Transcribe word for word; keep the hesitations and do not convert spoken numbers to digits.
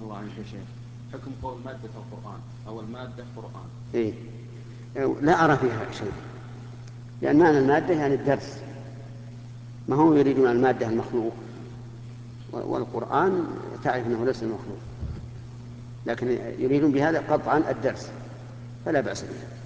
الله عنك يا شيخ، حكم قول مادة القرآن أو المادة قرآن. إيه؟ لا أرى فيها شيء، لأن معنى المادة يعني الدرس، ما هم يريدون المادة المخلوق، والقرآن تعرف أنه ليس المخلوق، لكن يريدون بهذا قطعا الدرس، فلا بأس به.